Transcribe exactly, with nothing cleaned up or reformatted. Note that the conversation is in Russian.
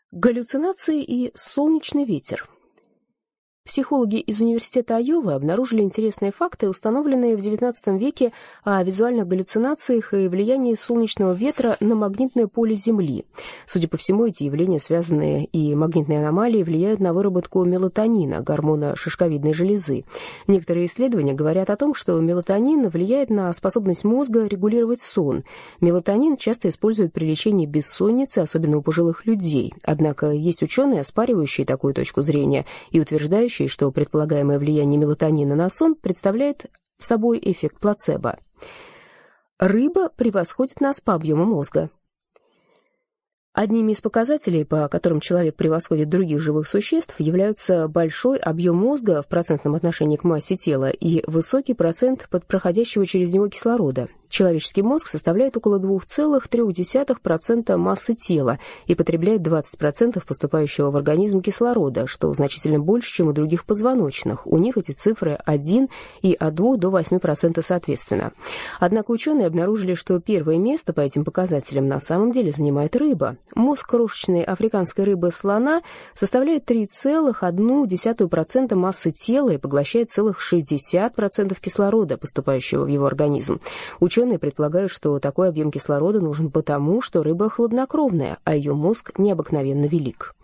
Галлюцинации и солнечный ветер. Психологи из университета Айовы обнаружили интересные факты, установленные в девятнадцатом веке о визуальных галлюцинациях и влиянии солнечного ветра на магнитное поле Земли. Судя по всему, эти явления, связанные и магнитные аномалии, влияют на выработку мелатонина, гормона шишковидной железы. Некоторые исследования говорят о том, что мелатонин влияет на способность мозга регулировать сон. Мелатонин часто используют при лечении бессонницы, особенно у пожилых людей. Однако есть ученые, оспаривающие такую точку зрения и утверждающие, что предполагаемое влияние мелатонина на сон представляет собой эффект плацебо. Рыба превосходит нас по объему мозга. Одними из показателей, по которым человек превосходит других живых существ, являются большой объем мозга в процентном отношении к массе тела и высокий процент проходящего через него кислорода. Человеческий мозг составляет около два целых три десятых процента массы тела и потребляет двадцать процентов поступающего в организм кислорода, что значительно больше, чем у других позвоночных. У них эти цифры один и от двух до восьми процентов соответственно. Однако ученые обнаружили, что первое место по этим показателям на самом деле занимает рыба. Мозг крошечной африканской рыбы-слона составляет три целых одну десятую процента массы тела и поглощает целых шестьдесят процентов кислорода, поступающего в его организм. Ученые предполагают, что такой объем кислорода нужен потому, что рыба хладнокровная, а ее мозг необыкновенно велик.